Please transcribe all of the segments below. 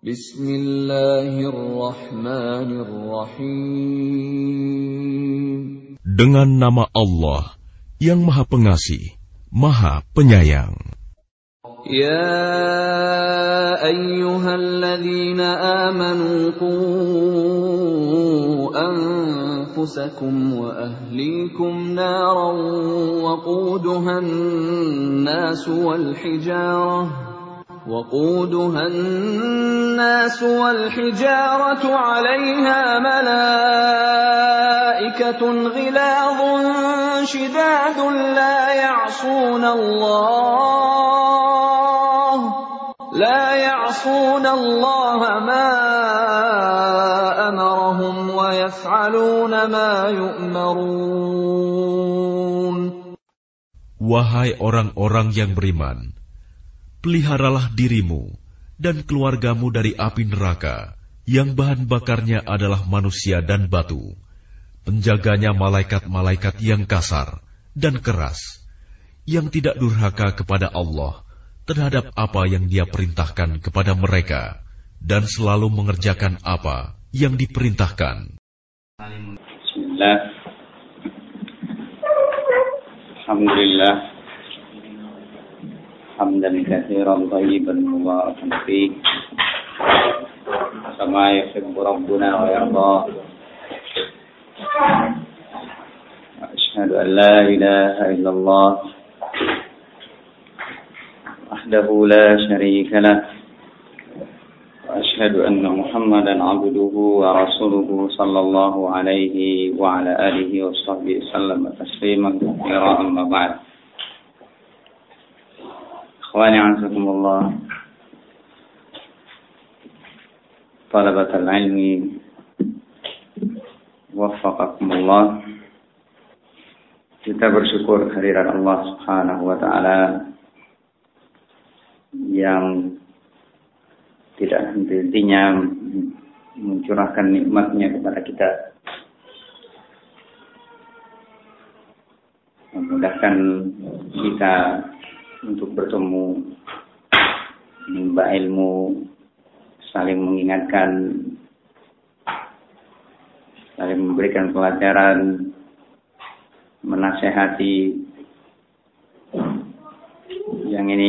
Bismillahirrahmanirrahim. Dengan nama Allah yang Maha Pengasih, Maha Penyayang. Ya ayyuhalladzina amanu qu anfusakum wa ahlikum naran waquduhan الناس والحجارة عليها ملائكة غلاظ شداد لا يعصون الله ما أمرهم ويفعلون ما يؤمرون. Wahai orang-orang yang beriman, peliharalah dirimu dan keluargamu dari api neraka yang bahan bakarnya adalah manusia dan batu. Penjaganya malaikat-malaikat yang kasar dan keras, yang tidak durhaka kepada Allah terhadap apa yang Dia perintahkan kepada mereka, dan selalu mengerjakan apa yang diperintahkan. Bismillah. Alhamdulillah. Hamdan katsiran thayyiban mubarakan fihi kama yuhibbu rabbuna wa yarda. Asyhadu an la ilaha illallah wahdahu la syarika lah wa asyhadu anna Muhammadan abduhu wa rasuluhu sallallahu alaihi wa ala alihi wa sahbihi sallam tasliman katsiran amma ba'd. Ikhwani a'azakumullah, talabatul ilmi waffaqakumullah. Kita bersyukur kehadirat Allah Subhanahu wa taala yang tidak henti-hentinya mencurahkan nikmat-Nya kepada kita, memudahkan kita untuk bertemu, menimba ilmu, saling mengingatkan, saling memberikan pelajaran, menasehati. Yang ini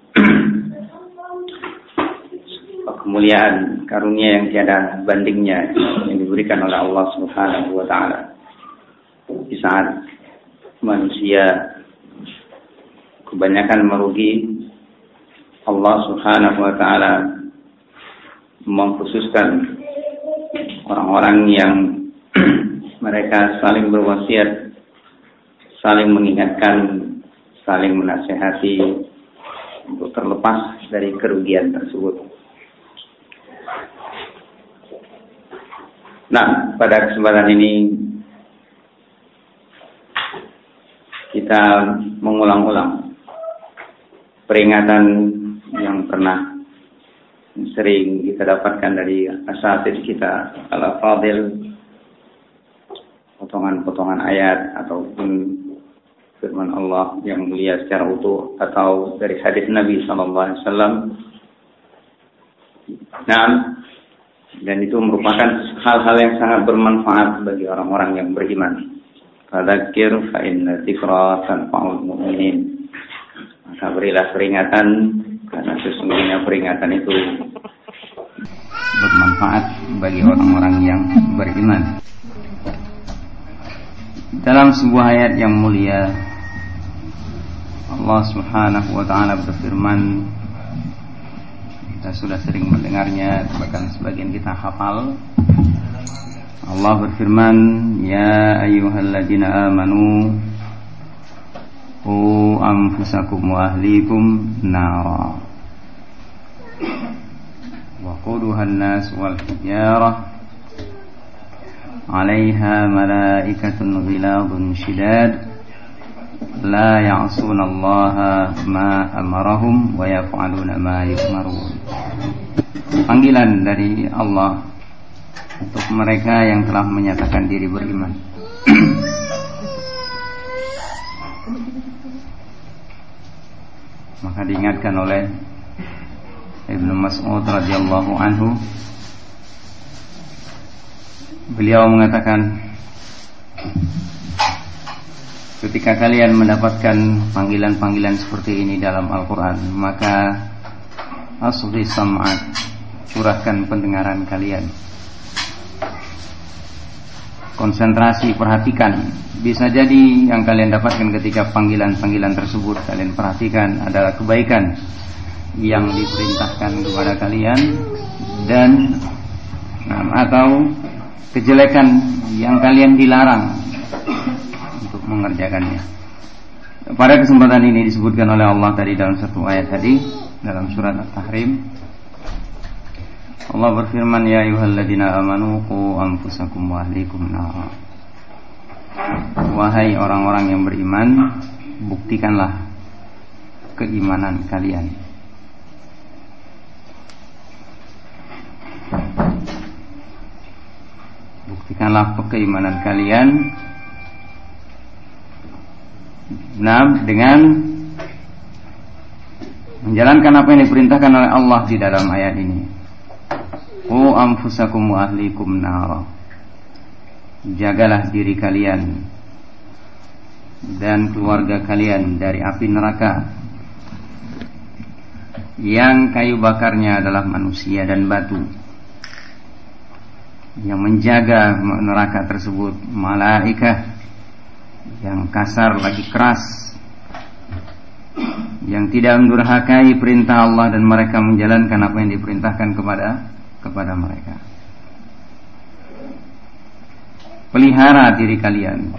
kemuliaan, karunia yang tiada bandingnya yang diberikan oleh Allah Subhanahu wa taala. Di saat manusia kebanyakan merugi, Allah Subhanahu wa taala mengkhususkan orang-orang yang mereka saling berwasiat, saling mengingatkan, saling menasihati untuk terlepas dari kerugian tersebut. Nah, pada kesempatan ini kita mengulang-ulang peringatan yang pernah sering kita dapatkan dari asatidz kita al-fadil, potongan-potongan ayat ataupun firman Allah yang mulia secara utuh atau dari hadis Nabi SAW. Nah, dan itu merupakan hal-hal yang sangat bermanfaat bagi orang-orang yang beriman. Fadzakir fa inna dzikra tanfa'ul mu'minin. Maka berilah peringatan, karena sesungguhnya peringatan itu bermanfaat bagi orang-orang yang beriman. Dalam sebuah ayat yang mulia, Allah Subhanahu wa taala berfirman, kita sudah sering mendengarnya, bahkan sebagian kita hafal. Allah berfirman, ya ayyuhalladzina amanu qu anfusakum wa ahlikum nara wa quduhan nas wal hijarah 'alaiha malaikatun ghiladun shidad la ya'suna Allaha ma amarahum wa yaf'aluna ma yu'marun. Panggilan dari Allah untuk mereka yang telah menyatakan diri beriman. Maka diingatkan oleh Ibnu Mas'ud radhiyallahu anhu, beliau mengatakan, ketika kalian mendapatkan panggilan-panggilan seperti ini dalam Al-Quran, maka asghi sam'ak, curahkan pendengaran kalian, konsentrasi, perhatikan. Bisa jadi yang kalian dapatkan ketika panggilan-panggilan tersebut kalian perhatikan adalah kebaikan yang diperintahkan kepada kalian, dan atau kejelekan yang kalian dilarang untuk mengerjakannya. Pada kesempatan ini disebutkan oleh Allah tadi dalam satu ayat tadi dalam surat At-Tahrim, Allah berfirman, ya ayyuhalladzina amanu qu anfusakum wa ahlikum nara. Wahai orang-orang yang beriman, buktikanlah keimanan kalian. Buktikanlah keimanan kalian dengan menjalankan apa yang diperintahkan oleh Allah di dalam ayat ini. Qu anfusakum wa ahlikum nara. Jagalah diri kalian dan keluarga kalian dari api neraka yang kayu bakarnya adalah manusia dan batu. Yang menjaga neraka tersebut malaikah yang kasar lagi keras, yang tidak mendurhakai perintah Allah dan mereka menjalankan apa yang diperintahkan kepada mereka. Pelihara diri kalian.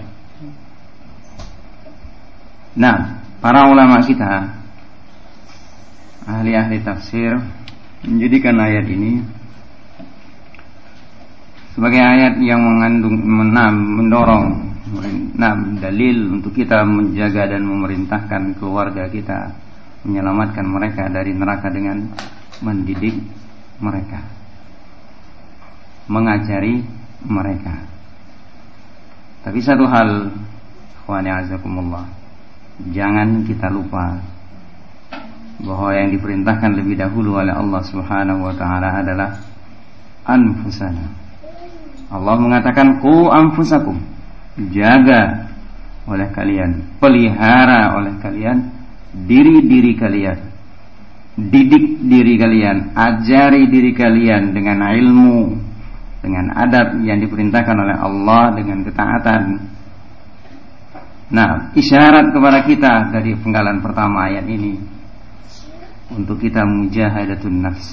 Nah, para ulama kita, ahli-ahli tafsir, menjadikan ayat ini sebagai ayat yang mengandung mendorong dalil untuk kita menjaga dan memerintahkan keluarga kita, menyelamatkan mereka dari neraka dengan mendidik mereka, mengajari mereka. Tapi satu hal, ikhwani azakumullah, jangan kita lupa bahwa yang diperintahkan lebih dahulu oleh Allah Subhanahu wa taala adalah anfusana. Allah mengatakan qu anfusakum, jaga oleh kalian, pelihara oleh kalian diri-diri kalian, didik diri kalian, ajari diri kalian dengan ilmu, dengan adab yang diperintahkan oleh Allah, dengan ketaatan. Nah, isyarat kepada kita dari penggalan pertama ayat ini untuk kita mujahadatun nafs,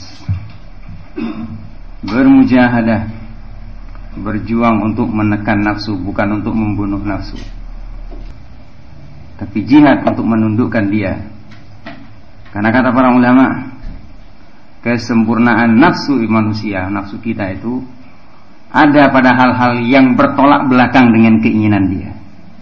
bermujahadah, berjuang untuk menekan nafsu, bukan untuk membunuh nafsu, tapi jihad untuk menundukkan dia. Karena kata para ulama, kesempurnaan nafsu manusia, nafsu kita itu ada pada hal-hal yang bertolak belakang dengan keinginan dia.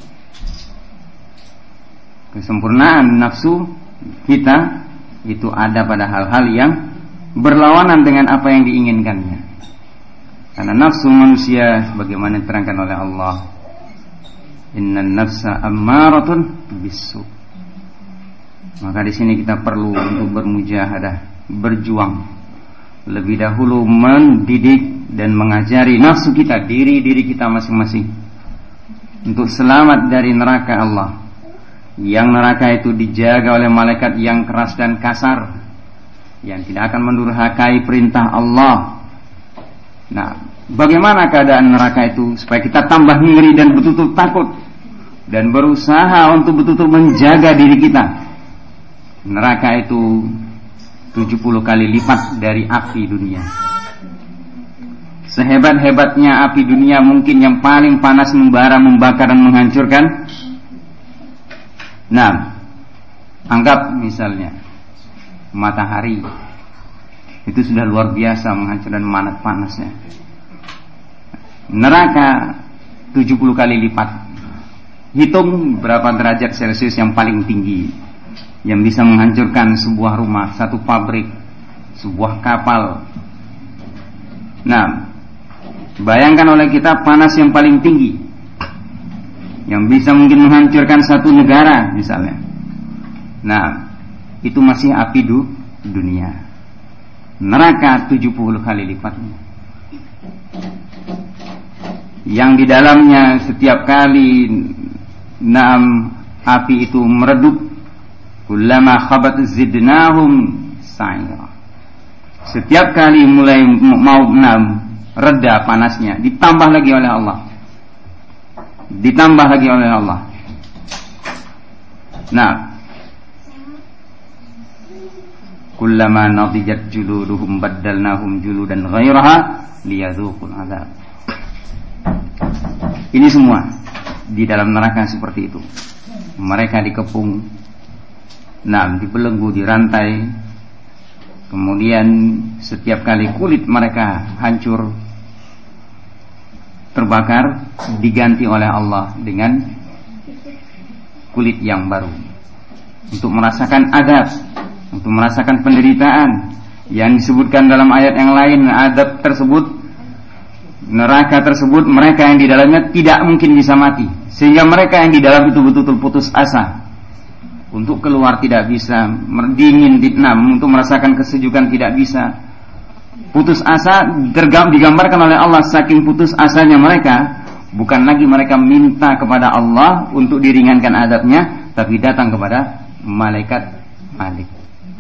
Kesempurnaan nafsu kita itu ada pada hal-hal yang berlawanan dengan apa yang diinginkannya. Karena nafsu manusia sebagaimana diterangkan oleh Allah, innan nafsa ammaratun bisu. Maka di sini kita perlu untuk bermujahadah, berjuang, lebih dahulu mendidik dan mengajari nafsu kita, diri kita masing-masing, untuk selamat dari neraka Allah. Yang neraka itu dijaga oleh malaikat yang keras dan kasar, yang tidak akan mendurhakai perintah Allah. Nah, bagaimana keadaan neraka itu supaya kita tambah ngeri dan betul-betul takut dan berusaha untuk betul-betul menjaga diri kita. Neraka itu 70 kali lipat dari api dunia. Sehebat-hebatnya api dunia mungkin yang paling panas, membara, membakar dan menghancurkan. Nah, anggap misalnya matahari, itu sudah luar biasa menghancurkan panasnya. Neraka 70 kali lipat. Hitung berapa derajat Celcius yang paling tinggi, yang bisa menghancurkan sebuah rumah, satu pabrik, sebuah kapal. Nah, bayangkan oleh kita panas yang paling tinggi, yang bisa mungkin menghancurkan satu negara misalnya. Nah, itu masih api dunia. neraka 70 kali lipatnya, yang di dalamnya setiap kali api itu meredup, kullama khabat zidnahum sa'ira, setiap kali mulai mau reda panasnya, ditambah lagi oleh Allah, ditambah lagi oleh Allah. Nah, kullama nadijat juluduhum baddalnahum juludan ghairaha liyadzuqul azab. Ini semua di dalam neraka seperti itu. Mereka dikepung, dibelenggu, dirantai. Kemudian setiap kali kulit mereka hancur, terbakar, diganti oleh Allah dengan kulit yang baru, untuk merasakan adab, untuk merasakan penderitaan yang disebutkan dalam ayat yang lain. Adab tersebut, neraka tersebut, mereka yang di dalamnya tidak mungkin bisa mati, sehingga mereka yang di dalam itu betul-betul putus asa untuk keluar, tidak bisa, dingin, untuk merasakan kesejukan tidak bisa, putus asa. Digambarkan oleh Allah saking putus asanya mereka, bukan lagi mereka minta kepada Allah untuk diringankan adabnya, tapi datang kepada malaikat Malik.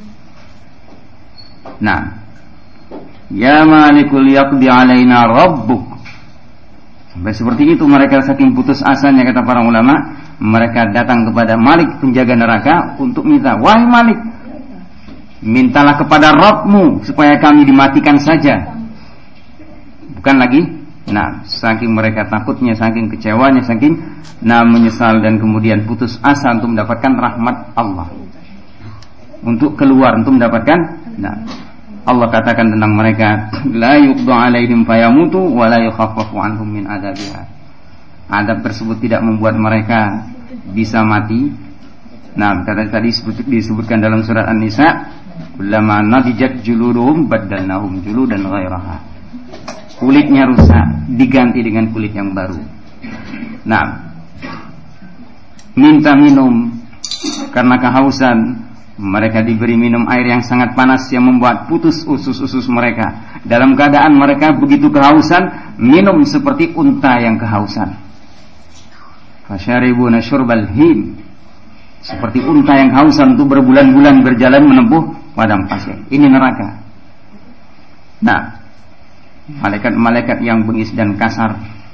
Ya Malikul yaqdi alaina rabbuk. Sampai seperti itu mereka saking putus asanya, kata para ulama, mereka datang kepada Malik, penjaga neraka, untuk minta, wahai Malik, mintalah kepada Rabbmu supaya kami dimatikan saja. Bukan lagi. Saking mereka takutnya, saking kecewanya, saking menyesal dan kemudian putus asa untuk mendapatkan rahmat Allah, untuk keluar, untuk mendapatkan. Allah katakan tentang mereka, la yuqdu alaihim fayamutu wa la yukhaffafu anhum min adabiha. Adab tersebut tidak membuat mereka bisa mati. Tadi disebutkan dalam surat An-Nisa, kullama nadijat juluduhum baddalnahum juludan ghairaha. Kulitnya rusak, diganti dengan kulit yang baru. Minta minum karena kehausan, mereka diberi minum air yang sangat panas yang membuat putus usus-usus mereka. Dalam keadaan mereka begitu kehausan, minum seperti unta yang kehausan. Fasyaribuna syurbal him, seperti unta yang kehausan untuk berbulan-bulan berjalan menempuh padang pasir. Ini neraka. Malaikat-malaikat yang bengis dan kasar.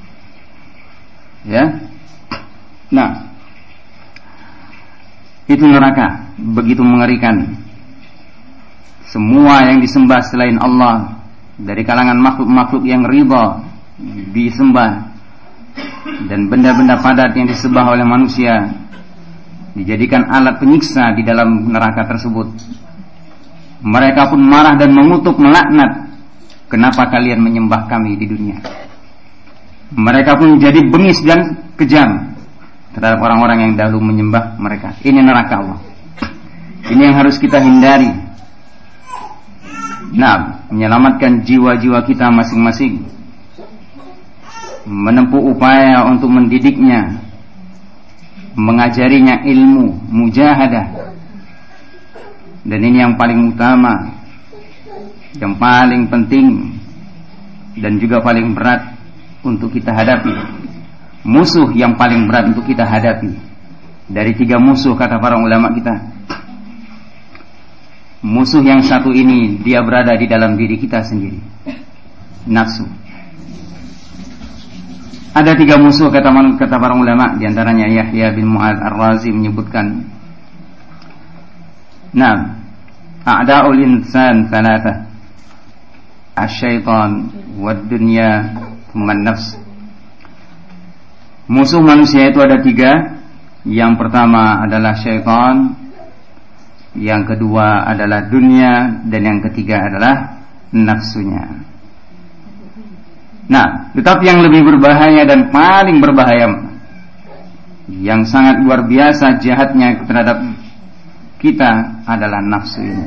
Itu neraka, begitu mengerikan. Semua yang disembah selain Allah, dari kalangan makhluk-makhluk yang ridha disembah, dan benda-benda padat yang disembah oleh manusia dijadikan alat penyiksa di dalam neraka tersebut. Mereka pun marah dan mengutuk, melaknat, kenapa kalian menyembah kami di dunia? Mereka pun menjadi bengis dan kejam terhadap orang-orang yang dahulu menyembah mereka. Ini neraka Allah. Ini yang harus kita hindari. Menyelamatkan jiwa-jiwa kita masing-masing, menempuh upaya untuk mendidiknya, mengajarinya ilmu, mujahadah. Dan ini yang paling utama, yang paling penting, dan juga paling berat untuk kita hadapi. Musuh yang paling berat untuk kita hadapi dari 3 musuh, kata para ulama kita. Musuh yang satu ini, dia berada di dalam diri kita sendiri, nafsu. Ada 3 musuh, kata para ulama. Di antaranya Yahya bin Mu'adz Ar-Razi menyebutkan, a'da'ul insan thalatha, asy-syaitan wad-dunya thumma an-nafs. Musuh manusia itu ada 3. Yang pertama adalah syaitan, yang kedua adalah dunia, dan yang ketiga adalah nafsunya. Tetapi yang lebih berbahaya dan paling berbahaya, yang sangat luar biasa jahatnya terhadap kita, adalah nafsu ini.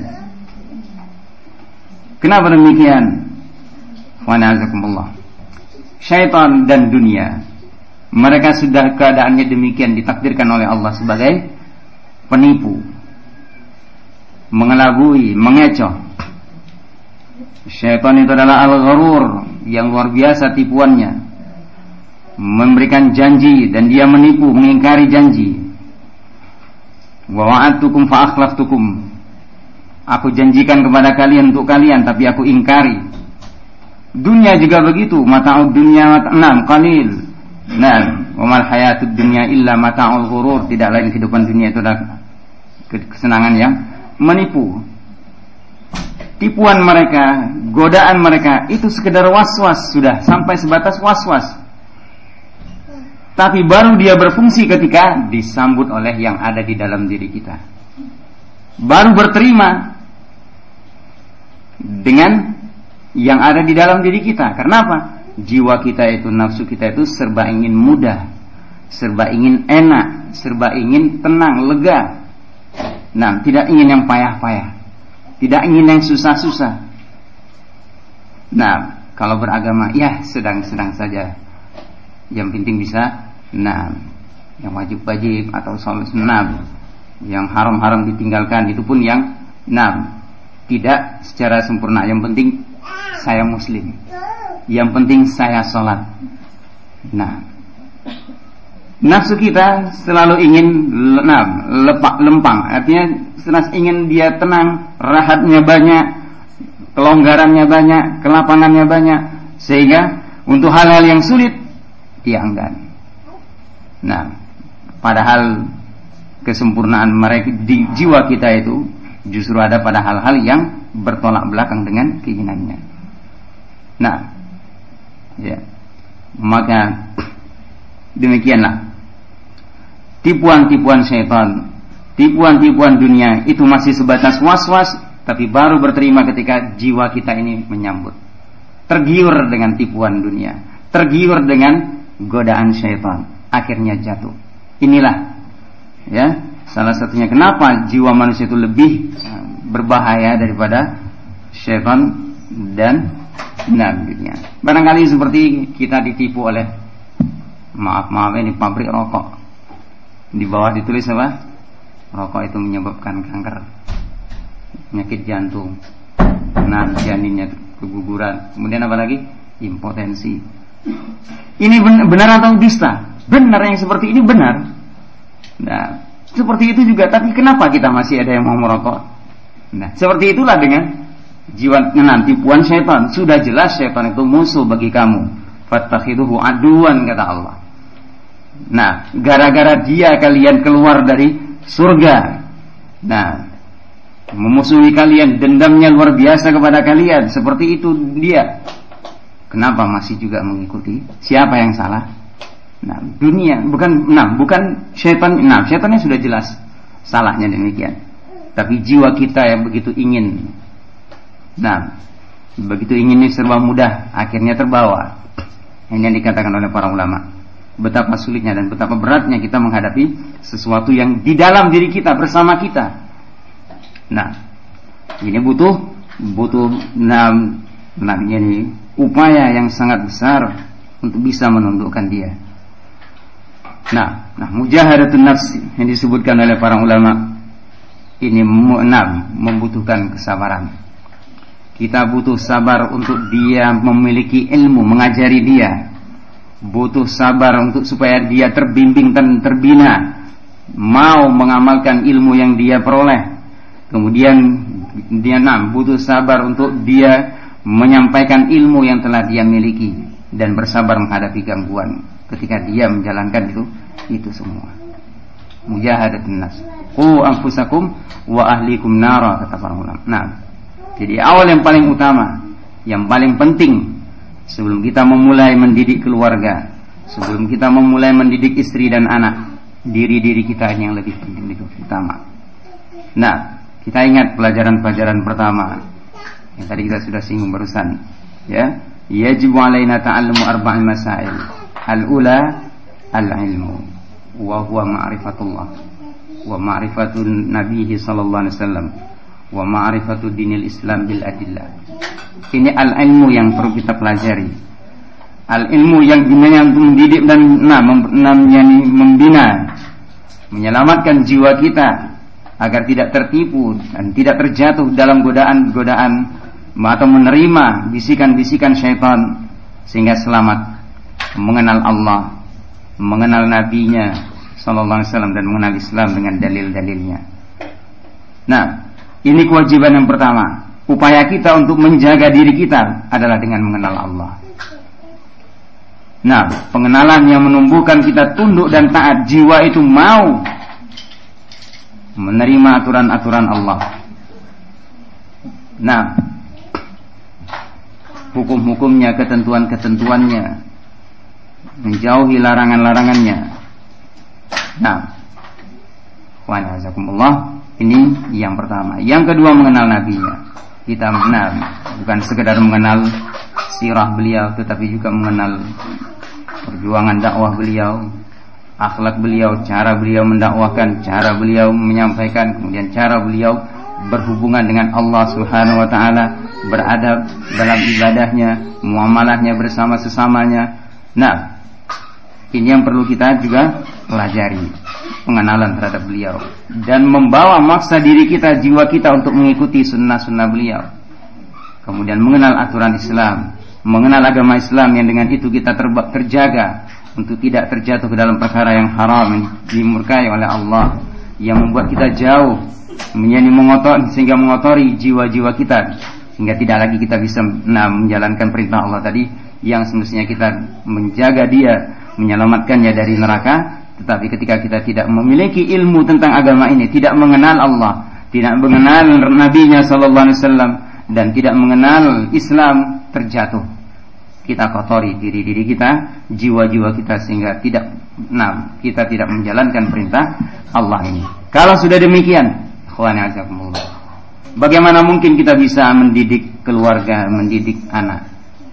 Kenapa demikian? Wa na'azakumullah. Syaitan dan dunia, mereka sudah keadaannya demikian, ditakdirkan oleh Allah sebagai penipu, mengelabui, mengecoh. Syaitan itu adalah al-gharur, yang luar biasa tipuannya, memberikan janji dan dia menipu, mengingkari janji. Wa wa'adtukum fa akhlaftukum, aku janjikan kepada kalian untuk kalian, tapi aku ingkari. Dunia juga begitu, mata'ud dunya qalil. Wa mal hayatud dunya illa mata'ul ghurur, tidak lain kehidupan dunia itu adalah kesenangan yang menipu. Tipuan mereka, godaan mereka itu sekedar was-was, sudah sampai sebatas was-was. Tapi baru dia berfungsi ketika disambut oleh yang ada di dalam diri kita. Baru berterima dengan yang ada di dalam diri kita. Karena apa? Jiwa kita itu, nafsu kita itu serba ingin mudah, serba ingin enak, serba ingin tenang, lega. Nah, tidak ingin yang payah-payah, tidak ingin yang susah-susah. Nah, kalau beragama, ya sedang-sedang saja. Yang penting bisa, yang wajib-wajib atau sholat sunnah, yang haram-haram ditinggalkan, itu pun yang, tidak secara sempurna. Yang penting saya muslim, yang penting saya sholat. Nafsu kita selalu ingin lempang, artinya ingin dia tenang, rahatnya banyak, kelonggarannya banyak, kelapangannya banyak, sehingga untuk hal-hal yang sulit dia enggan. Padahal kesempurnaan mereka di jiwa kita itu justru ada pada hal-hal yang bertolak belakang dengan keinginannya. Maka demikianlah tipuan-tipuan syaitan, tipuan-tipuan dunia itu masih sebatas was-was, tapi baru berterima ketika jiwa kita ini menyambut, tergiur dengan tipuan dunia, tergiur dengan godaan syaitan, akhirnya jatuh. Inilah salah satunya kenapa jiwa manusia itu lebih berbahaya daripada syaitan dan dunia. Barangkali seperti kita ditipu oleh maaf ini pabrik rokok. Di bawah ditulis apa? Rokok itu menyebabkan kanker, penyakit jantung, janinnya keguguran, kemudian apa lagi? Impotensi. Ini benar atau dusta? Benar, yang seperti ini benar. Seperti itu juga, tapi kenapa kita masih ada yang mau merokok? Seperti itulah dengan jiwa tipuan syaitan. Sudah jelas syaitan itu musuh bagi kamu. Fattakhiduhu aduan, kata Allah. Gara-gara dia kalian keluar dari surga. Memusuhi kalian, dendamnya luar biasa kepada kalian. Seperti itu dia. Kenapa masih juga mengikuti? Siapa yang salah? Dunia, bukan syaitan. Syaitannya sudah jelas salahnya demikian. Tapi jiwa kita yang begitu ingin, begitu ingin ini serba mudah, akhirnya terbawa. Ini yang dikatakan oleh para ulama. Betapa sulitnya dan betapa beratnya kita menghadapi sesuatu yang di dalam diri kita, bersama kita. Ini butuh ini upaya yang sangat besar untuk bisa menundukkan dia. Mujahadatun nafsi yang disebutkan oleh para ulama ini membutuhkan kesabaran. Kita butuh sabar untuk dia memiliki ilmu, mengajari dia. Butuh sabar untuk supaya dia terbimbing dan terbina, mau mengamalkan ilmu yang dia peroleh. Kemudian dia butuh sabar untuk dia menyampaikan ilmu yang telah dia miliki dan bersabar menghadapi gangguan ketika dia menjalankan itu semua. Mujahadatun nafs. Qu anfusakum wa ahlikum nara, kata para ulama. Jadi awal yang paling utama, yang paling penting sebelum kita memulai mendidik keluarga, sebelum kita memulai mendidik istri dan anak, diri kita yang lebih penting itu utama. Kita ingat pelajaran-pelajaran pertama yang tadi kita sudah singgung barusan. Yajibu alaina ta'allumu arba'il masail. Al-ula al-ilmu wa huwa ma'rifatullah wa ma'rifatun nabiyhi sallallahu alaihi wasallam wa ma'rifatu dinil Islam bil adillah. Ini al-ilmu yang perlu kita pelajari. Al-ilmu yang gunanya untuk mendidik dan membina, menyelamatkan jiwa kita agar tidak tertipu dan tidak terjatuh dalam godaan-godaan atau menerima bisikan-bisikan syaitan sehingga selamat, mengenal Allah, mengenal nabinya sallallahu alaihi wasallam dan mengenal Islam dengan dalil-dalilnya. Nah, ini kewajiban yang pertama. Upaya kita untuk menjaga diri kita adalah dengan mengenal Allah. Nah, pengenalan yang menumbuhkan kita tunduk dan taat, jiwa itu mau menerima aturan-aturan Allah. Nah, hukum-hukumnya, ketentuan-ketentuannya, menjauhi larangan-larangannya. Nah, wa jazakumullah, ini yang pertama. Yang kedua, mengenal nabinya. Kita mengenal, bukan sekedar mengenal sirah beliau, tetapi juga mengenal perjuangan dakwah beliau, akhlak beliau, cara beliau mendakwahkan, cara beliau menyampaikan, kemudian cara beliau berhubungan dengan Allah Subhanahu wa taala, beradab dalam ibadahnya, muamalahnya bersama sesamanya. Nah, ini yang perlu kita juga pelajari, pengenalan terhadap beliau dan membawa maksa diri kita, jiwa kita untuk mengikuti sunnah-sunnah beliau. Kemudian mengenal aturan Islam, mengenal agama Islam yang dengan itu kita terjaga untuk tidak terjatuh ke dalam perkara yang haram, yang dimurkai oleh Allah, yang membuat kita jauh sehingga mengotori jiwa-jiwa kita, sehingga tidak lagi kita bisa menjalankan perintah Allah tadi, yang semestinya kita menjaga dia, menyelamatkannya dari neraka. Tetapi ketika kita tidak memiliki ilmu tentang agama ini, tidak mengenal Allah, tidak mengenal Nabi-Nya sallallahu alaihi wasallam, dan tidak mengenal Islam, terjatuh. Kita kotori diri-diri kita, jiwa-jiwa kita, sehingga kita tidak menjalankan perintah Allah ini. Kalau sudah demikian, ikhwani azakumullah, bagaimana mungkin kita bisa mendidik keluarga, mendidik anak?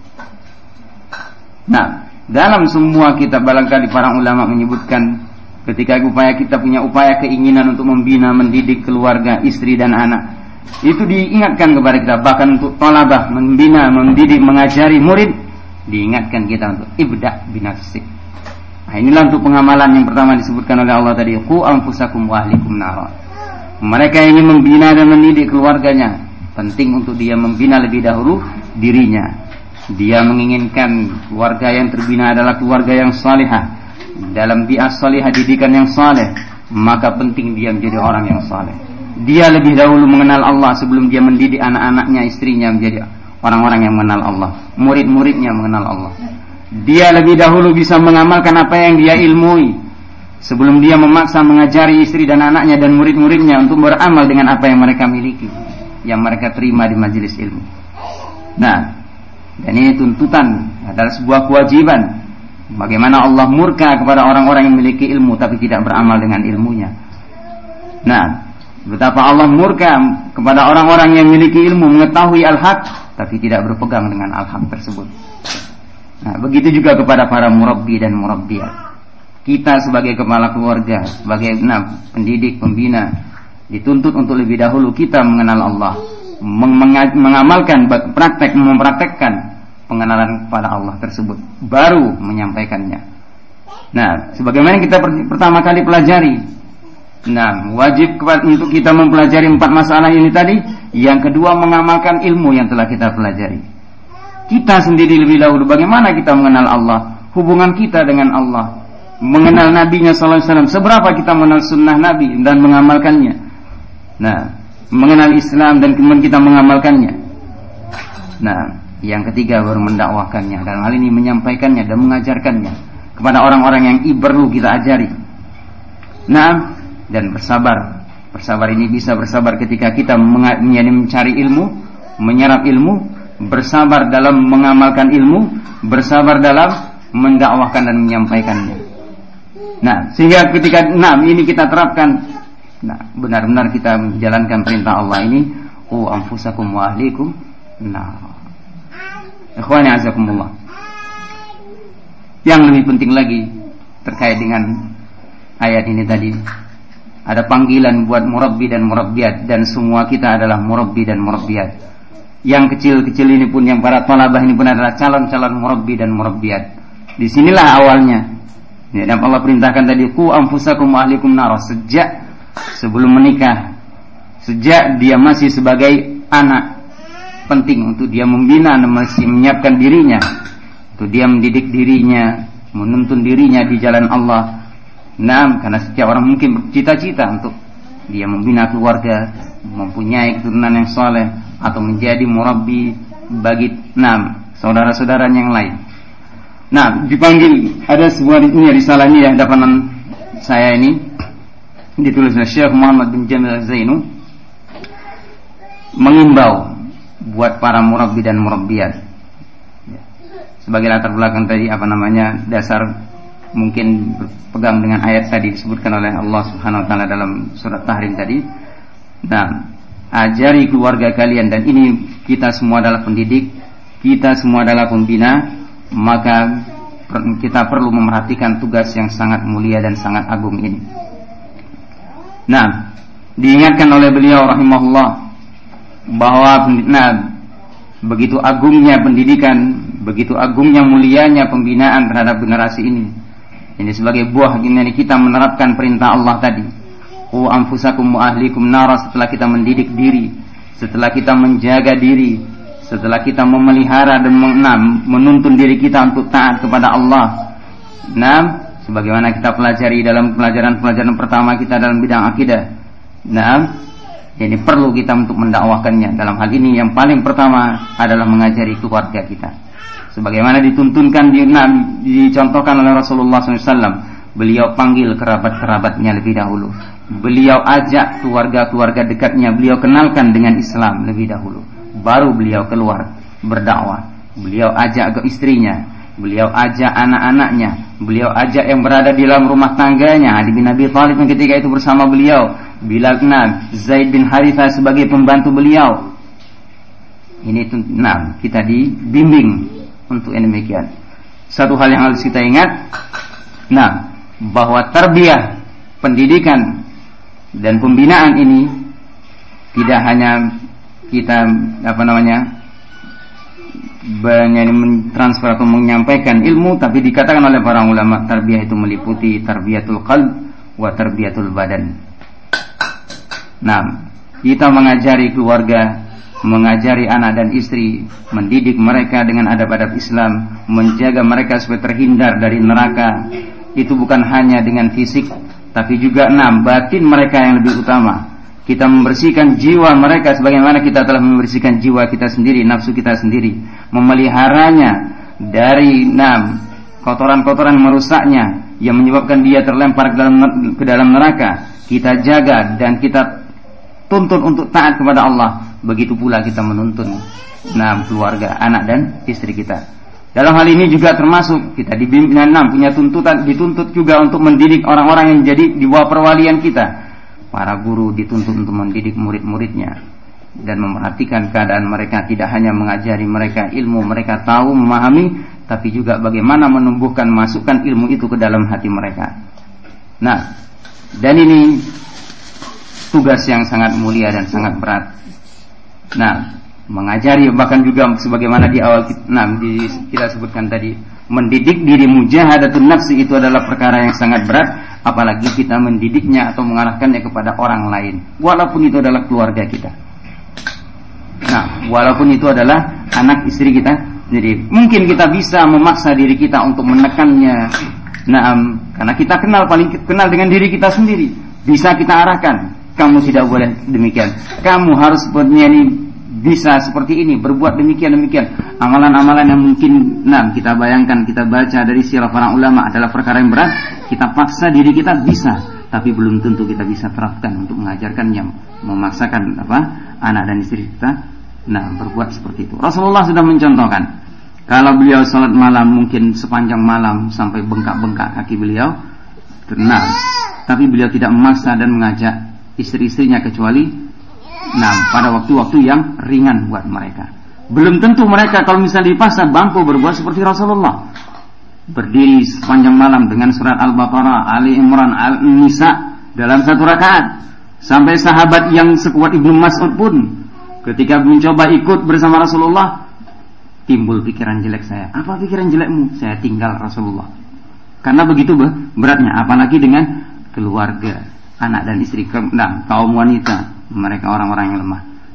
Nah, dalam semua kitab barangkali para ulama menyebutkan ketika kita punya upaya keinginan untuk membina, mendidik keluarga, istri dan anak, itu diingatkan kepada kita, bahkan untuk thalabah, membina, mendidik, mengajari murid, diingatkan kita untuk ibda' binafsik. Nah, inilah untuk pengamalan yang pertama disebutkan oleh Allah tadi, qu anfusakum wa ahlikum nara. Mereka yang ingin membina dan mendidik keluarganya, penting untuk dia membina lebih dahulu dirinya. Dia menginginkan keluarga yang terbina adalah keluarga yang salihah, dalam bi'ah salihah, didikan yang saleh, maka penting dia menjadi orang yang saleh. Dia lebih dahulu mengenal Allah sebelum dia mendidik anak-anaknya, istrinya menjadi orang-orang yang mengenal Allah, murid-muridnya mengenal Allah. Dia lebih dahulu bisa mengamalkan apa yang dia ilmui sebelum dia memaksa mengajari istri dan anaknya dan murid-muridnya untuk beramal dengan apa yang mereka miliki, yang mereka terima di majelis ilmu. Nah, dan ini tuntutan, adalah sebuah kewajiban. Bagaimana Allah murka kepada orang-orang yang memiliki ilmu tapi tidak beramal dengan ilmunya. Nah, betapa Allah murka kepada orang-orang yang memiliki ilmu, mengetahui al-haq tapi tidak berpegang dengan al-haq tersebut. Nah, begitu juga kepada para murabbi dan murabbiyat. Kita sebagai kepala keluarga, sebagai pendidik, pembina, dituntut untuk lebih dahulu kita mengenal Allah, mengamalkan, mempraktekkan pengenalan kepada Allah tersebut, baru menyampaikannya. Nah, sebagaimana kita pertama kali pelajari, wajib untuk kita mempelajari 4 masalah ini tadi. Yang kedua, mengamalkan ilmu yang telah kita pelajari. Kita sendiri lebih dahulu, bagaimana kita mengenal Allah, hubungan kita dengan Allah, mengenal Nabi-Nya sallallahu alaihi wasallam, seberapa kita mengenal sunnah Nabi dan mengamalkannya. Nah, mengenal Islam dan kemudian kita mengamalkannya. Nah, yang ketiga baru mendakwahkannya, dalam hal ini menyampaikannya dan mengajarkannya kepada orang-orang yang perlu kita ajari. Nah, dan bersabar. Bersabar ini bisa bersabar ketika kita mencari ilmu, menyerap ilmu, bersabar dalam mengamalkan ilmu, bersabar dalam mendakwahkan dan menyampaikannya. Nah, sehingga ketika ini kita terapkan, benar-benar kita menjalankan perintah Allah ini, qu anfusakum wa ahlikum. Ikhwani azakumullah. Yang lebih penting lagi terkait dengan ayat ini tadi, ada panggilan buat murabbi dan murabbiyat, dan semua kita adalah murabbi dan murabbiyat. Yang kecil-kecil ini pun, yang para thalabah ini pun adalah calon-calon murabbi dan murabbiyat. Disinilah awalnya. Ya, dan Allah perintahkan tadi, qu anfusakum wa ahlikum nar, sejak sebelum menikah, sejak dia masih sebagai anak, penting untuk dia membina dan menyiapkan dirinya, untuk dia mendidik dirinya, menuntun dirinya di jalan Allah. Nah, karena setiap orang mungkin bercita-cita untuk dia membina keluarga, mempunyai keturunan yang soleh, atau menjadi murabbi bagi saudara-saudaranya yang lain. Nah, dipanggil, ada sebuah risalah ini ya, hadapan saya ini ditulis oleh Syekh Muhammad bin Jamil Az-Zainu, mengimbau buat para murabbi dan murabbiyat. Sebagai latar belakang tadi dasar mungkin berpegang dengan ayat tadi disebutkan oleh Allah Subhanahu wa taala dalam surat Tahrim tadi. Nah, ajari keluarga kalian, dan ini kita semua adalah pendidik, kita semua adalah pembina, maka kita perlu memerhatikan tugas yang sangat mulia dan sangat agung ini. Nah, diingatkan oleh beliau rahimahullah bahwa begitu agungnya pendidikan, begitu agungnya mulianya pembinaan terhadap generasi ini. Ini sebagai buah ini kita menerapkan perintah Allah tadi. Qu anfusakum wa ahlikum nara, setelah kita mendidik diri, setelah kita menjaga diri, setelah kita memelihara dan menuntun diri kita untuk taat kepada Allah. Nah, sebagaimana kita pelajari dalam pelajaran pertama kita dalam bidang akidah. Nah, ini perlu kita untuk mendakwahkannya. Dalam hal ini yang paling pertama adalah mengajari keluarga kita. Sebagaimana dituntunkan dicontohkan oleh Rasulullah SAW, beliau panggil kerabat-kerabatnya lebih dahulu. Beliau ajak keluarga-keluarga dekatnya, beliau kenalkan dengan Islam lebih dahulu. Baru beliau keluar berdakwah. Beliau ajak ke istrinya, beliau ajak anak-anaknya, beliau ajak yang berada di dalam rumah tangganya. Ali bin Abi Thalib yang ketika itu bersama beliau, Bilal Zaid bin Harithah sebagai pembantu beliau. Ini kita dibimbing untuk yang demikian. Satu hal yang harus kita ingat, bahwa tarbiyah, pendidikan dan pembinaan ini tidak hanya kita mentransfer atau menyampaikan ilmu, tapi dikatakan oleh para ulama tarbiyah itu meliputi tarbiyatul qalb wa tarbiyatul badan. Kita mengajari keluarga, mengajari anak dan istri, mendidik mereka dengan adab-adab Islam, menjaga mereka supaya terhindar dari neraka. Itu bukan hanya dengan fisik, tapi juga batin mereka yang lebih utama. Kita membersihkan jiwa mereka sebagaimana kita telah membersihkan jiwa kita sendiri, nafsu kita sendiri, memeliharanya dari kotoran-kotoran merusaknya yang menyebabkan dia terlempar ke dalam neraka. Kita jaga dan kita tuntun untuk taat kepada Allah. Begitu pula kita menuntun keluarga, anak dan istri kita. Dalam hal ini juga termasuk kita dibimbing punya tuntutan, dituntut juga untuk mendidik orang-orang yang jadi di bawah perwalian kita. Para guru dituntut untuk mendidik murid-muridnya dan memperhatikan keadaan mereka, tidak hanya mengajari mereka ilmu, mereka tahu, memahami, tapi juga bagaimana menumbuhkan, masukkan ilmu itu ke dalam hati mereka. Dan ini tugas yang sangat mulia dan sangat berat. Mengajari, bahkan juga sebagaimana di awal kita sebutkan tadi, mendidik diri, mujahadatun nafsi, itu adalah perkara yang sangat berat. Apalagi kita mendidiknya atau mengarahkannya kepada orang lain, walaupun itu adalah keluarga kita. Walaupun itu adalah anak istri kita. Jadi mungkin kita bisa memaksa diri kita untuk menekannya. Karena kita paling kenal dengan diri kita sendiri. Bisa kita arahkan, kamu tidak boleh demikian, kamu harus bisa seperti ini, berbuat demikian. Amalan-amalan yang mungkin kita bayangkan, kita baca dari sirah para ulama adalah perkara yang berat. Kita paksa diri kita bisa, tapi belum tentu kita bisa terapkan untuk mengajarkannya, memaksakan anak dan istri kita berbuat seperti itu. Rasulullah sudah mencontohkan, kalau beliau salat malam mungkin sepanjang malam sampai bengkak-bengkak kaki beliau, tapi beliau tidak memaksa dan mengajak istri-istrinya kecuali pada waktu-waktu yang ringan buat mereka. Belum tentu mereka kalau misalnya dipaksa bangku berbuat seperti Rasulullah, berdiri sepanjang malam dengan surat Al-Baqarah, Ali Imran, Al-Nisa dalam satu rakaat. Sampai sahabat yang sekuat Ibnu Mas'ud pun ketika mencoba ikut bersama Rasulullah, timbul pikiran jelek saya. Apa pikiran jelekmu? Saya tinggal Rasulullah. Karena begitu beratnya, apalagi dengan keluarga, anak dan istri, kaum wanita, mereka orang-orang yang lemah.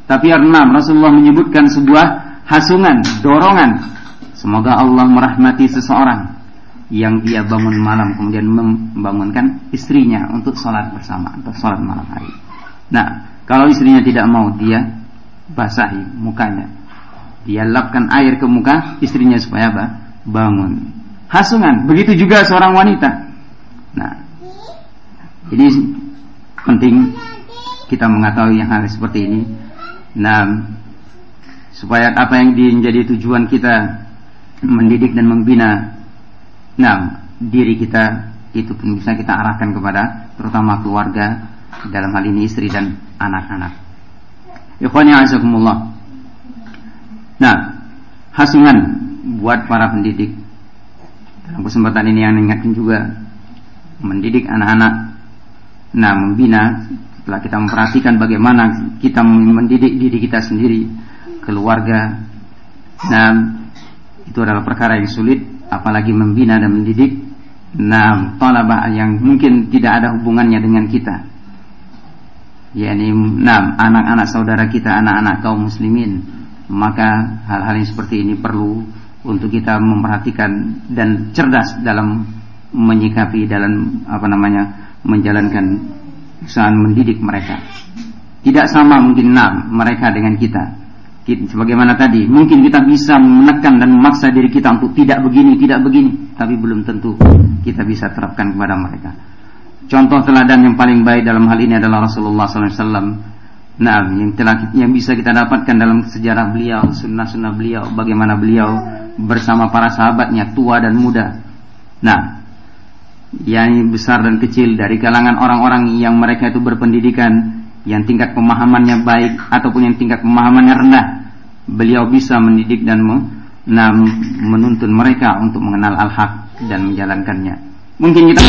Tapi Rasulullah menyebutkan sebuah hasungan, dorongan. Semoga Allah merahmati seseorang yang dia bangun malam kemudian membangunkan istrinya untuk sholat bersama, untuk sholat malam hari. Nah, kalau istrinya tidak mau, dia basahi mukanya, dia lapkan air ke muka istrinya supaya bangun. Hasungan. Begitu juga seorang wanita. Nah, ini penting kita mengetahui hal seperti ini. Nah, supaya apa yang menjadi tujuan kita mendidik dan membina diri kita itu pun bisa kita arahkan kepada terutama keluarga, dalam hal ini istri dan anak-anak. Ikhwani a'azakumullah. Nah, hasungan buat para pendidik. Dalam kesempatan ini yang ingatkan juga mendidik anak-anak. Nah, membina setelah kita memperhatikan bagaimana kita mendidik diri kita sendiri, keluarga. Nah, itu adalah perkara yang sulit, apalagi membina dan mendidik talabah yang mungkin tidak ada hubungannya dengan kita, yakni anak-anak saudara kita, anak-anak kaum muslimin. Maka hal-hal yang seperti ini perlu untuk kita memperhatikan dan cerdas dalam menyikapi, dalam menjalankan usaha mendidik mereka. Tidak sama mungkin mereka dengan kita. Sebagaimana tadi, mungkin kita bisa menekan dan memaksa diri kita untuk tidak begini, tapi belum tentu kita bisa terapkan kepada mereka. Contoh teladan yang paling baik dalam hal ini adalah Rasulullah SAW. Yang bisa kita dapatkan dalam sejarah beliau, sunnah-sunnah beliau, bagaimana beliau bersama para sahabatnya, tua dan muda. Yang besar dan kecil, dari kalangan orang-orang yang mereka itu berpendidikan, yang tingkat pemahamannya baik ataupun yang tingkat pemahamannya rendah, beliau bisa mendidik dan menuntun mereka untuk mengenal al-haq dan menjalankannya. Mungkin kita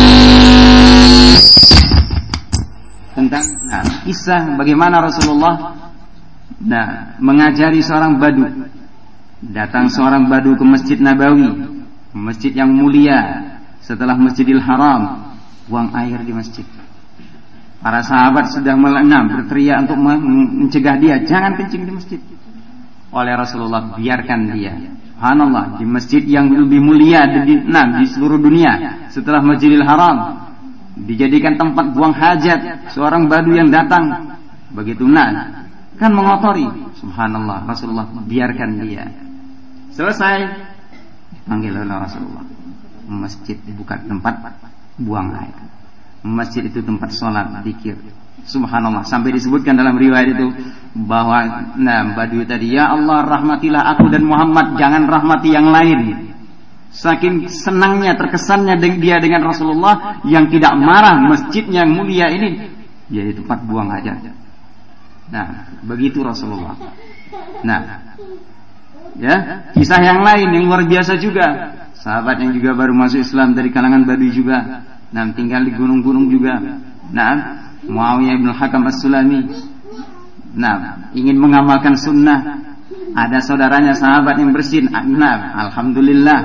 tentang kisah bagaimana Rasulullah mengajari seorang badu. Datang seorang badu ke Masjid Nabawi, masjid yang mulia setelah Masjidil Haram, buang air di masjid. Para sahabat sudah berteriak untuk mencegah dia, jangan kencing di masjid. Oleh Rasulullah, biarkan dia. Subhanallah, di masjid yang lebih mulia di seluruh dunia setelah Masjidil Haram, dijadikan tempat buang hajat seorang badu yang datang. Begitu kan mengotori. Subhanallah, Rasulullah biarkan dia. Selesai, panggil oleh Rasulullah. Masjid bukan tempat buang air. Masjid itu tempat sholat, zikir. Subhanallah, sampai disebutkan dalam riwayat itu bahwa badu tadi, ya Allah rahmatilah aku dan Muhammad, jangan rahmati yang lain. Saking senangnya, terkesannya dia dengan Rasulullah yang tidak marah, masjid yang mulia ini jadi tempat buang hajat. Begitu Rasulullah. Kisah yang lain yang luar biasa juga. Sahabat yang juga baru masuk Islam dari kalangan Badui juga, tinggal di gunung-gunung juga. Muawiyah bin Hakam As-Sulami, ingin mengamalkan sunnah. Ada saudaranya sahabat yang bersin. Alhamdulillah,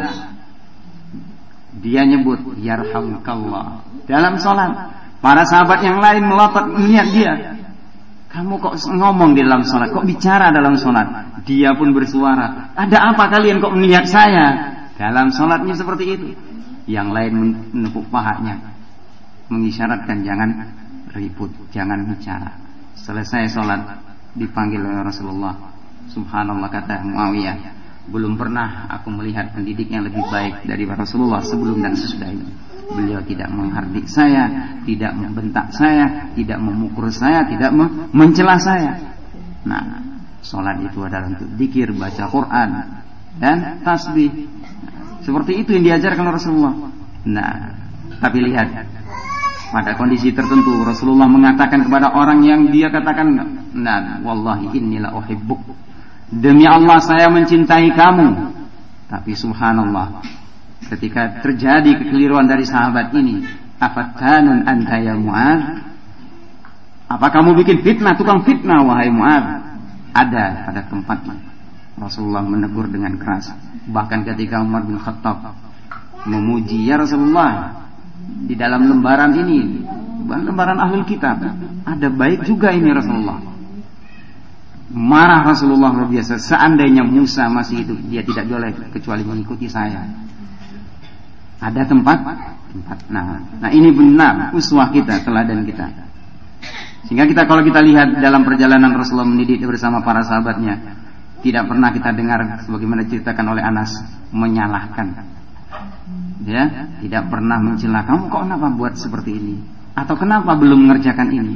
dia nyebut yarhamukallah dalam sholat. Para sahabat yang lain melotot melihat dia. Kamu kok ngomong di dalam sholat, kok bicara dalam sholat? Dia pun bersuara, ada apa kalian kok melihat saya dalam sholatnya seperti itu? Yang lain menepuk pahanya, mengisyaratkan jangan ribut, jangan bicara. Selesai sholat, dipanggil oleh Rasulullah. Subhanallah, kata Muawiyah, belum pernah aku melihat pendidik yang lebih baik dari Rasulullah sebelum dan sesudah ini. Beliau tidak menghardik saya, tidak membentak saya, tidak memukul saya, tidak mencela saya. Sholat itu adalah untuk zikir, baca Quran dan tasbih. Seperti itu yang diajarkan Rasulullah. Tapi lihat, pada kondisi tertentu Rasulullah mengatakan kepada orang yang dia katakan, wallahi innila uhibbuk, demi Allah saya mencintai kamu. Tapi subhanallah, ketika terjadi kekeliruan dari sahabat ini, afattanun anta ya Mu'adz, apa kamu bikin fitnah, tukang fitnah wahai Mu'adz? Ada pada tempatnya. Rasulullah menegur dengan keras. Bahkan ketika Umar bin Khattab memuji, ya Rasulullah, di dalam lembaran ini, lembaran ahlul kitab, ada baik juga ini Rasulullah. Marah Rasulullah luar biasa. Seandainya Musa masih hidup, dia tidak boleh kecuali mengikuti saya. Ada tempat. Nah ini benar uswah kita, teladan kita. Sehingga kalau kita lihat dalam perjalanan Rasulullah mendidik bersama para sahabatnya, tidak pernah kita dengar sebagaimana diceritakan oleh Anas menyalahkan. Ya, tidak pernah mencela, kamu kok kenapa buat seperti ini? Atau kenapa belum mengerjakan ini?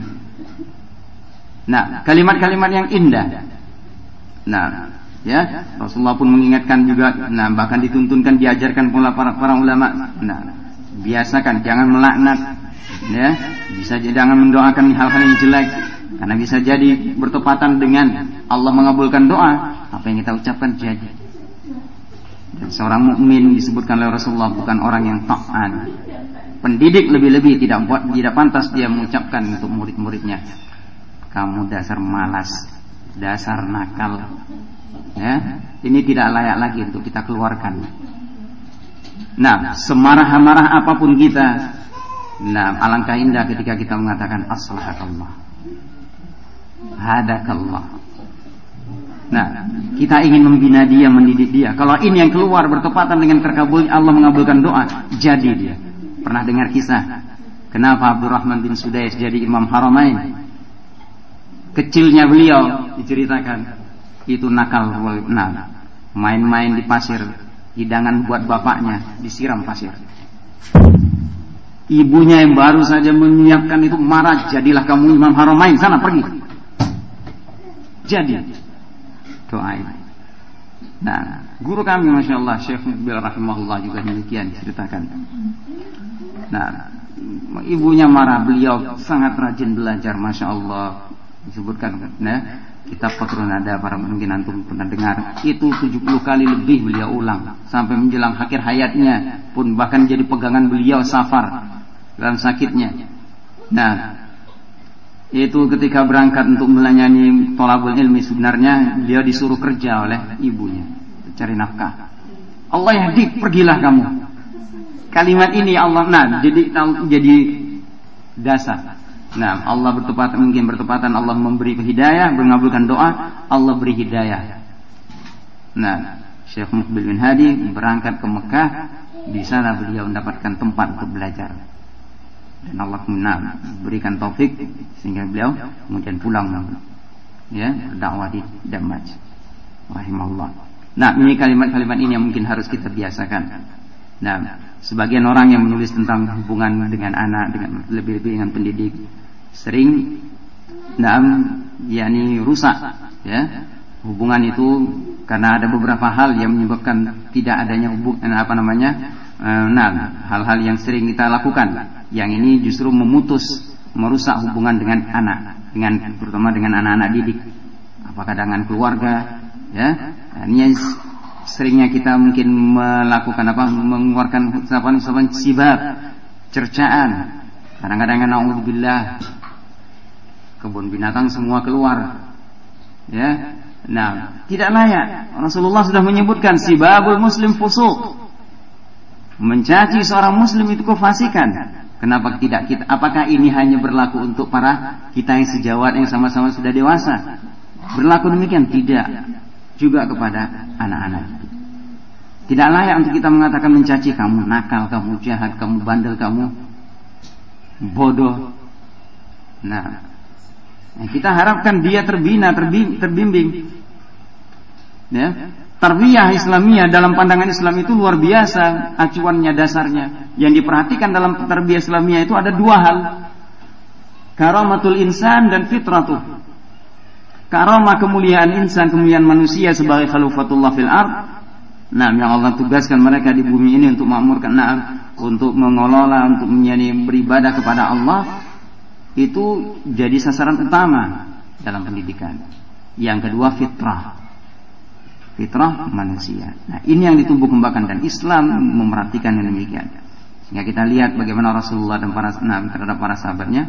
Nah, kalimat-kalimat yang indah. Nah, ya, Rasulullah pun mengingatkan juga, bahkan dituntunkan, diajarkan pula para ulama. Nah, biasakan jangan melaknat, ya, jangan mendoakan hal-hal yang jelek, karena bisa jadi bertepatan dengan Allah mengabulkan doa. Apa yang kita ucapkan jadi. Dan seorang mukmin disebutkan oleh Rasulullah bukan orang yang ta'an. Pendidik lebih-lebih tidak pantas dia mengucapkan untuk murid-muridnya, kamu dasar malas, dasar nakal. Ya, ini tidak layak lagi untuk kita keluarkan. Nah, semarah-marah apapun kita, alangkah indah ketika kita mengatakan aslahakallah, hadakallah. Nah, kita ingin membina dia, mendidik dia. Kalau ini yang keluar bertepatan dengan terkabul Allah mengabulkan doa, jadi dia. Pernah dengar kisah kenapa Abdurrahman bin Sudais jadi Imam Haramain? Kecilnya beliau diceritakan itu nakal, main-main di pasir, hidangan buat bapaknya disiram pasir. Ibunya yang baru saja menyiapkan itu marah, jadilah kamu Imam Haramain, sana pergi. Jadi doain. Nah, guru kami Masya Allah Syekh Mubil rahimahullah juga demikian diceritakan. Nah, ibunya marah, beliau sangat rajin belajar Masya Allah. Disebutkan, kitab Qatrun Nada, para mungkin antum pernah dengar, itu 70 kali lebih beliau ulang sampai menjelang akhir hayatnya pun, bahkan jadi pegangan beliau safar dalam sakitnya. Nah, itu ketika berangkat untuk melayani thalabul ilmi, sebenarnya beliau disuruh kerja oleh ibunya cari nafkah. Allah yahdik, pergilah kamu. Kalimat ini Allah jadi dasar. Nah, Allah bertepatan Allah memberi hidayah, mengabulkan doa, Allah beri hidayah. Nah, Syekh Muqbil bin Hadi berangkat ke Mekah, di sana beliau mendapatkan tempat untuk belajar. Dan Allah berikan taufik sehingga beliau kemudian pulang, ya, berdakwah di Damaj. Rahimahullah. Nah, ini kalimat-kalimat ini yang mungkin harus kita biasakan. Nah, sebagian orang yang menulis tentang hubungan dengan anak, dengan lebih-lebih dengan pendidik, sering rusak, ya, hubungan itu karena ada beberapa hal yang menyebabkan tidak adanya hal-hal yang sering kita lakukan. Yang ini justru merusak hubungan dengan anak, terutama dengan anak-anak didik, apakah dengan keluarga, ya. Ini seringnya kita mungkin mengeluarkan ucapan sibab, cercaan. Kadang-kadang naudzubillah, kebun binatang semua keluar, ya. Nah, tidak layak. Rasulullah sudah menyebutkan sibabul muslim fusuq, mencaci seorang muslim itu kefasikan. Kenapa tidak kita? Apakah ini hanya berlaku untuk para kita yang sejawat, yang sama-sama sudah dewasa? Berlaku demikian? Tidak. Juga kepada anak-anak. Tidak layak untuk kita mengatakan mencaci, kamu nakal, kamu jahat, kamu bandel, kamu bodoh. Nah, kita harapkan dia terbina, terbimbing. Ya, tarbiyah Islamiyah dalam pandangan Islam itu luar biasa acuannya, dasarnya. Yang diperhatikan dalam tarbiyah Islamiyah itu ada dua hal. Karamatul insan dan fitratuh. Karamah, kemuliaan insan, kemuliaan manusia sebagai khalifatullah fil ard. Nah, yang Allah tugaskan mereka di bumi ini untuk makmurkan, untuk mengelola, untuk beribadah kepada Allah. Itu jadi sasaran utama dalam pendidikan. Yang kedua fitrah manusia. Nah, ini yang ditumbuh kembangkan dan Islam memerhatikan yang demikian. Sehingga kita lihat bagaimana Rasulullah dan terhadap para sahabatnya.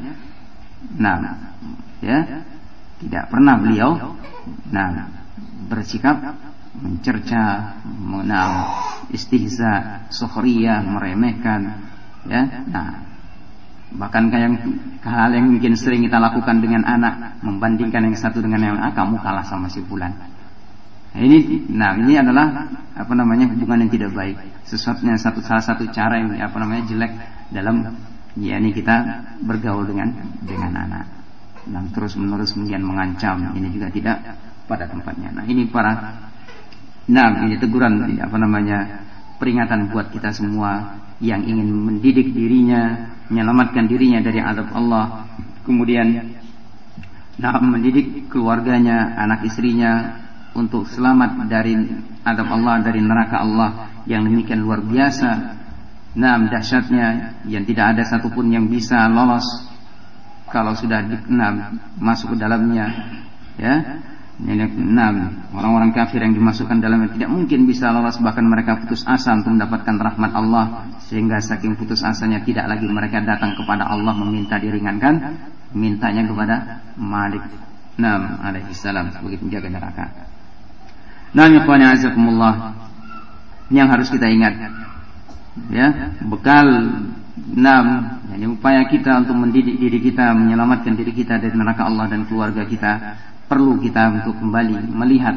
Tidak pernah beliau bersikap mencerca, istihza, sukhriyah, meremehkan, ya. Nah, Bahkan hal yang mungkin sering kita lakukan dengan anak, membandingkan yang satu dengan yang lain, kamu kalah sama si fulan. Ini adalah hubungan yang tidak baik. Salah satu cara yang jelek dalam kita bergaul dengan anak. Dan terus menerus kemudian mengancam, ini juga tidak pada tempatnya. Ini ini teguran peringatan buat kita semua yang ingin mendidik dirinya, menyelamatkan dirinya dari azab Allah, kemudian mendidik keluarganya, anak istrinya untuk selamat dari azab Allah, dari neraka Allah yang demikian luar biasa, dahsyatnya, yang tidak ada satupun yang bisa lolos kalau sudah masuk ke dalamnya, ya. Orang-orang kafir yang dimasukkan dalamnya tidak mungkin bisa lolos, bahkan mereka putus asa untuk mendapatkan rahmat Allah, sehingga saking putus asanya tidak lagi mereka datang kepada Allah meminta diringankan, mintanya kepada Malik alaihi salam sebagai penjaga neraka. Ikhwani azakumullah, yang harus kita ingat, ya, bekal upaya kita untuk mendidik diri kita, menyelamatkan diri kita dari neraka Allah dan keluarga kita, perlu kita untuk kembali melihat,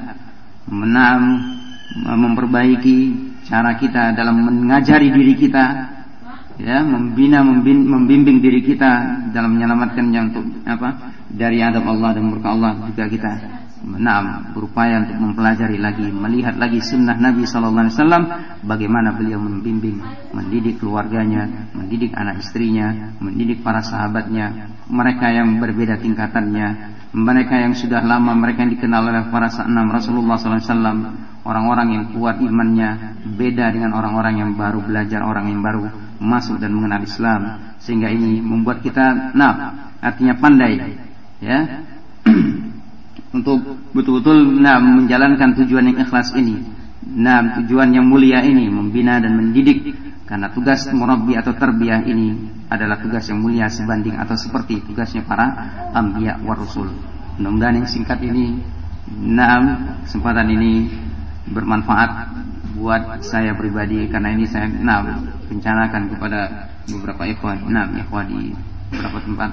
memperbaiki cara kita dalam mengajari diri kita, ya, membimbing diri kita dalam menyelamatkannya untuk dari adab Allah dan murka Allah. Juga kita berupaya untuk mempelajari lagi, melihat lagi sunnah Nabi SAW, bagaimana beliau membimbing, mendidik keluarganya, mendidik anak istrinya, mendidik para sahabatnya, mereka yang berbeda tingkatannya, mereka yang sudah lama, mereka yang dikenal oleh para Rasulullah SAW, orang-orang yang kuat imannya, beda dengan orang-orang yang baru belajar, orang yang baru masuk dan mengenal Islam, sehingga ini membuat kita artinya pandai, ya, untuk betul-betul menjalankan tujuan yang ikhlas ini, tujuan yang mulia ini, membina dan mendidik, karena tugas murabbi atau tarbiyah ini adalah tugas yang mulia sebanding atau seperti tugasnya para anbiya wa rasul. Mudah-mudahan yang singkat ini, kesempatan ini bermanfaat buat saya pribadi, karena ini saya rencanakan kepada beberapa ikhwan di beberapa tempat,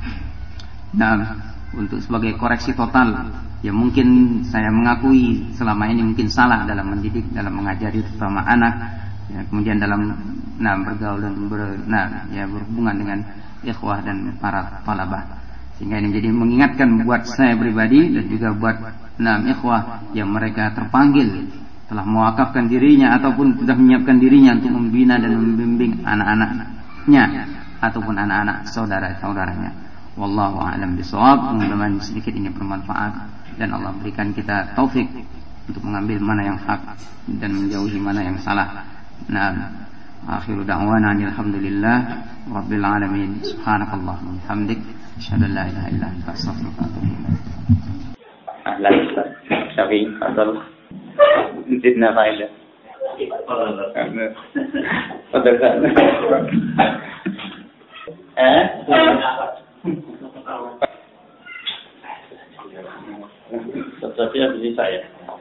untuk sebagai koreksi total yang mungkin saya mengakui selama ini mungkin salah dalam mendidik, dalam mengajari terutama anak, ya, kemudian dalam bergaul dan berhubungan dengan ikhwah dan para talabah, sehingga ini menjadi mengingatkan buat saya pribadi dan juga buat ikhwah yang mereka terpanggil telah mewakafkan dirinya ataupun sudah menyiapkan dirinya untuk membina dan membimbing anak-anaknya ataupun anak-anak saudara-saudaranya. Wallahu a'lam bishawab. Mudah-mudahan sedikit ini bermanfaat dan Allah berikan kita taufik untuk mengambil mana yang hak dan menjauhi mana yang salah. Akhiru da'wana alhamdulillah rabbil alamin. Subhanakallahumma wa bihamdik, asyhadu an la ilaha illa anta, astaghfiruka wa atubu ilaik. Ahlan Syafi'i, fadal. Zidna fa'idah. Fadal. Tapi habis saya.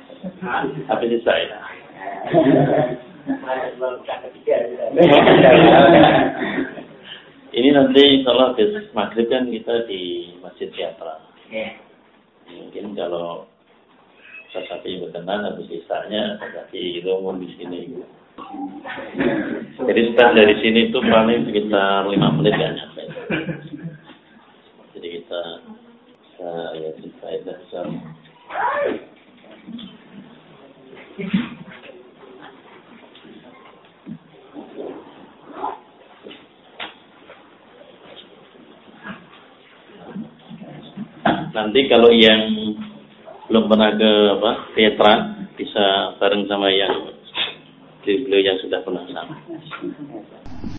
Ini nanti insyaallah habis maghrib kan kita di Masjid Teatra. Mungkin kalau sesapi berkenan habis isanya sesapi ngomong di sini. Jadi start dari sini itu paling sekitar 5 menit ya nyampe. Jadi kita saya nanti kalau yang belum pernah ke Teatra bisa bareng sama yang beliau yang sudah pernah sama.